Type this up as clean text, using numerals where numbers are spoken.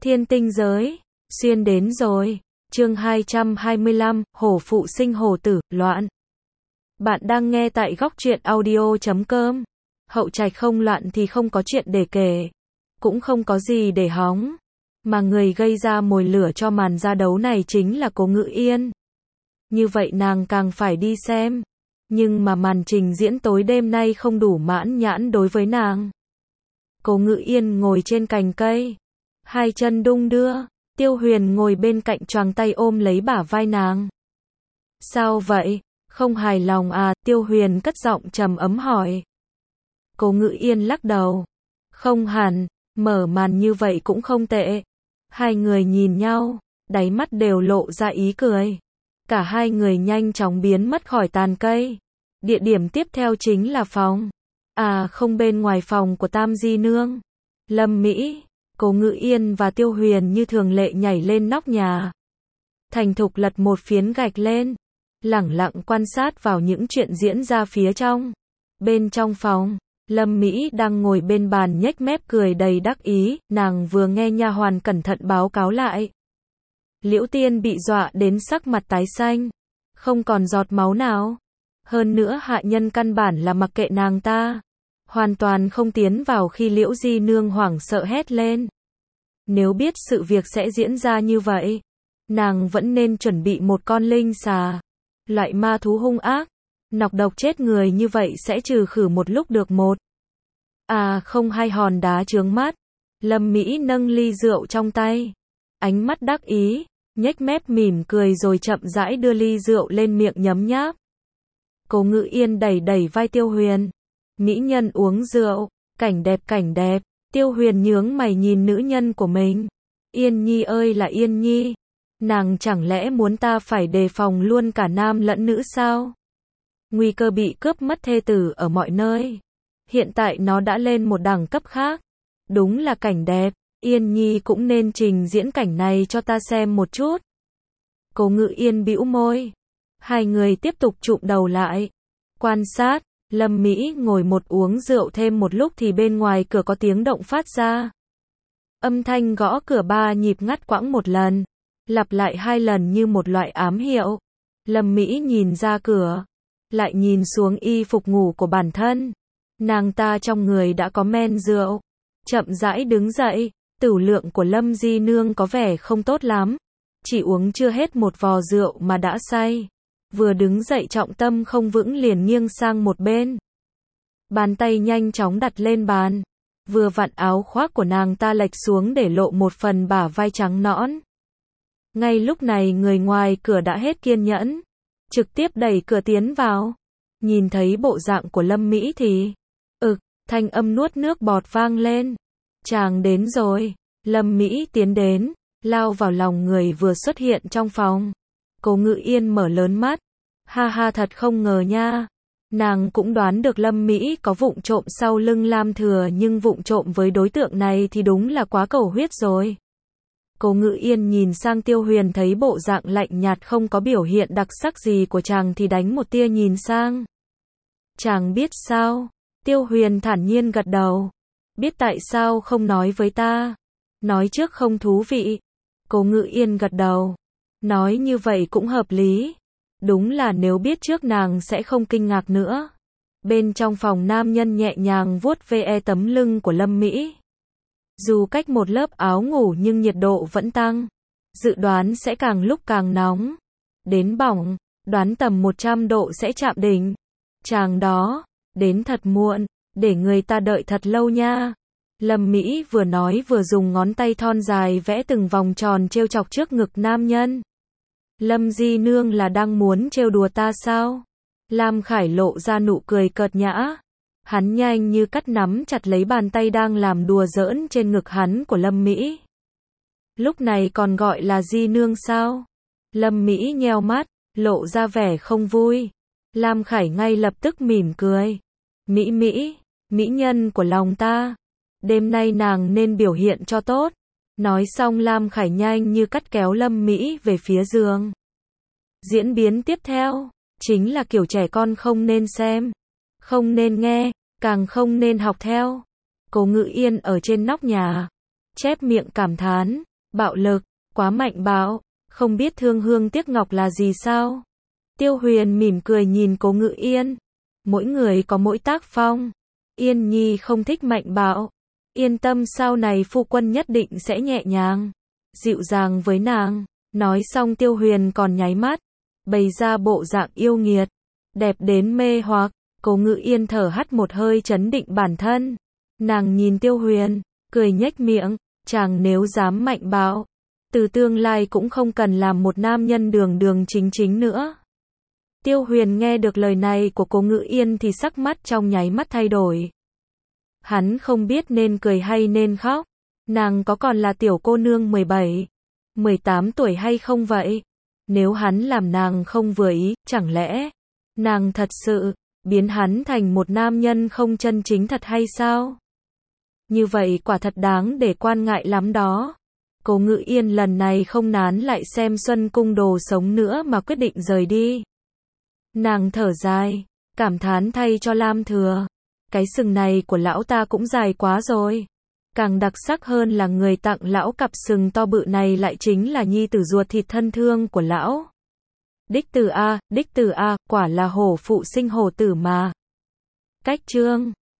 Thiên tinh giới, xuyên đến rồi. Chương 225, hổ phụ sinh hổ tử, loạn. Bạn đang nghe tại góc truyện audio.com. Hậu trạch không loạn thì không có chuyện để kể, cũng không có gì để hóng. Mà người gây ra mồi lửa cho màn ra đấu này chính là Cố Ngự Yên. Như vậy nàng càng phải đi xem. Nhưng mà màn trình diễn tối đêm nay không đủ mãn nhãn đối với nàng. Cố Ngự Yên ngồi trên cành cây, hai chân đung đưa, Tiêu Huyền ngồi bên cạnh choàng tay ôm lấy bả vai nàng. Sao vậy? Không hài lòng à? Tiêu Huyền cất giọng trầm ấm hỏi. Cố Ngự Yên lắc đầu. Không hẳn, mở màn như vậy cũng không tệ. Hai người nhìn nhau, đáy mắt đều lộ ra ý cười. Cả hai người nhanh chóng biến mất khỏi tàn cây. Địa điểm tiếp theo chính là phòng. À không, bên ngoài phòng của Tam Di Nương. Lâm Mỹ, Cố Ngự Yên và Tiêu Huyền như thường lệ nhảy lên nóc nhà. Thành thục lật một phiến gạch lên, lẳng lặng quan sát vào những chuyện diễn ra phía trong. Bên trong phòng, Lâm Mỹ đang ngồi bên bàn nhếch mép cười đầy đắc ý, nàng vừa nghe nha hoàn cẩn thận báo cáo lại. Liễu Tiên bị dọa đến sắc mặt tái xanh, không còn giọt máu nào. Hơn nữa hạ nhân căn bản là mặc kệ nàng ta, hoàn toàn không tiến vào khi Liễu Di Nương hoảng sợ hét lên. Nếu biết sự việc sẽ diễn ra như vậy, nàng vẫn nên chuẩn bị một con linh xà, loại ma thú hung ác, nọc độc chết người như vậy sẽ trừ khử một lúc được một. À không, hai hòn đá chướng mắt. Lâm Mỹ nâng ly rượu trong tay, ánh mắt đắc ý, nhếch mép mỉm cười rồi chậm rãi đưa ly rượu lên miệng nhấm nháp. Cố Ngự Yên đẩy đẩy vai Tiêu Huyền. Mỹ nhân uống rượu, cảnh đẹp cảnh đẹp. Tiêu Huyền nhướng mày nhìn nữ nhân của mình. Yên Nhi ơi là Yên Nhi, nàng chẳng lẽ muốn ta phải đề phòng luôn cả nam lẫn nữ sao? Nguy cơ bị cướp mất thê tử ở mọi nơi. Hiện tại nó đã lên một đẳng cấp khác. Đúng là cảnh đẹp, Yên Nhi cũng nên trình diễn cảnh này cho ta xem một chút. Cố Ngự Yên bĩu môi. Hai người tiếp tục chụm đầu lại, quan sát. Lâm Mỹ ngồi một uống rượu thêm một lúc thì bên ngoài cửa có tiếng động phát ra. Âm thanh gõ cửa 3 nhịp ngắt quãng một lần, lặp lại 2 lần như một loại ám hiệu. Lâm Mỹ nhìn ra cửa, lại nhìn xuống y phục ngủ của bản thân. Nàng ta trong người đã có men rượu, chậm rãi đứng dậy. Tửu lượng của Lâm Di Nương có vẻ không tốt lắm, chỉ uống chưa hết một vò rượu mà đã say. Vừa đứng dậy trọng tâm không vững liền nghiêng sang một bên. Bàn tay nhanh chóng đặt lên bàn. Vừa vặn áo khoác của nàng ta lệch xuống để lộ một phần bả vai trắng nõn. Ngay lúc này người ngoài cửa đã hết kiên nhẫn, trực tiếp đẩy cửa tiến vào. Nhìn thấy bộ dạng của Lâm Mỹ thì, thanh âm nuốt nước bọt vang lên. Chàng đến rồi. Lâm Mỹ tiến đến, lao vào lòng người vừa xuất hiện trong phòng. Cố Ngự Yên mở lớn mắt. Ha ha, thật không ngờ nha. Nàng cũng đoán được Lâm Mỹ có vụng trộm sau lưng Lam Thừa, nhưng vụng trộm với đối tượng này thì đúng là quá cầu huyết rồi. Cố Ngự Yên nhìn sang Tiêu Huyền, thấy bộ dạng lạnh nhạt không có biểu hiện đặc sắc gì của chàng thì đánh một tia nhìn sang. Chàng biết sao? Tiêu Huyền thản nhiên gật đầu. Biết tại sao không nói với ta? Nói trước không thú vị. Cố Ngự Yên gật đầu. Nói như vậy cũng hợp lý. Đúng là nếu biết trước nàng sẽ không kinh ngạc nữa. Bên trong phòng nam nhân nhẹ nhàng vuốt ve tấm lưng của Lâm Mỹ. Dù cách một lớp áo ngủ nhưng nhiệt độ vẫn tăng. Dự đoán sẽ càng lúc càng nóng. Đến bỏng, đoán tầm 100 độ sẽ chạm đỉnh. Chàng đó, đến thật muộn, để người ta đợi thật lâu nha. Lâm Mỹ vừa nói vừa dùng ngón tay thon dài vẽ từng vòng tròn trêu chọc trước ngực nam nhân. Lâm Di Nương là đang muốn trêu đùa ta sao? Lam Khải lộ ra nụ cười cợt nhã. Hắn nhanh như cắt nắm chặt lấy bàn tay đang làm đùa giỡn trên ngực hắn của Lâm Mỹ. Lúc này còn gọi là Di Nương sao? Lâm Mỹ nheo mắt, lộ ra vẻ không vui. Lam Khải ngay lập tức mỉm cười. Mỹ Mỹ, mỹ nhân của lòng ta. Đêm nay nàng nên biểu hiện cho tốt. Nói xong Lam Khải nhanh như cắt kéo Lâm Mỹ về phía giường. Diễn biến tiếp theo, chính là kiểu trẻ con không nên xem, không nên nghe, càng không nên học theo. Cố Ngự Yên ở trên nóc nhà, chép miệng cảm thán, bạo lực, quá mạnh bạo, không biết thương hương tiếc ngọc là gì sao? Tiêu Huyền mỉm cười nhìn Cố Ngự Yên. Mỗi người có mỗi tác phong. Yên Nhi không thích mạnh bạo. Yên tâm, sau này phu quân nhất định sẽ nhẹ nhàng, dịu dàng với nàng. Nói xong Tiêu Huyền còn nháy mắt, bày ra bộ dạng yêu nghiệt, đẹp đến mê hoặc. Cố Ngự Yên thở hắt một hơi trấn định bản thân. Nàng nhìn Tiêu Huyền, cười nhếch miệng, chàng nếu dám mạnh bạo, từ tương lai cũng không cần làm một nam nhân đường đường chính chính nữa. Tiêu Huyền nghe được lời này của Cố Ngự Yên thì sắc mắt trong nháy mắt thay đổi. Hắn không biết nên cười hay nên khóc. Nàng có còn là tiểu cô nương 17, 18 tuổi hay không vậy? Nếu hắn làm nàng không vừa ý, chẳng lẽ nàng thật sự biến hắn thành một nam nhân không chân chính thật hay sao? Như vậy quả thật đáng để quan ngại lắm đó. Cố Ngự Yên lần này không nán lại xem Xuân Cung đồ sống nữa mà quyết định rời đi. Nàng thở dài, cảm thán thay cho Lam Thừa. Cái sừng này của lão ta cũng dài quá rồi. Càng đặc sắc hơn là người tặng lão cặp sừng to bự này lại chính là nhi tử ruột thịt thân thương của lão. Đích tử a, quả là hổ phụ sinh hổ tử mà. Cách chương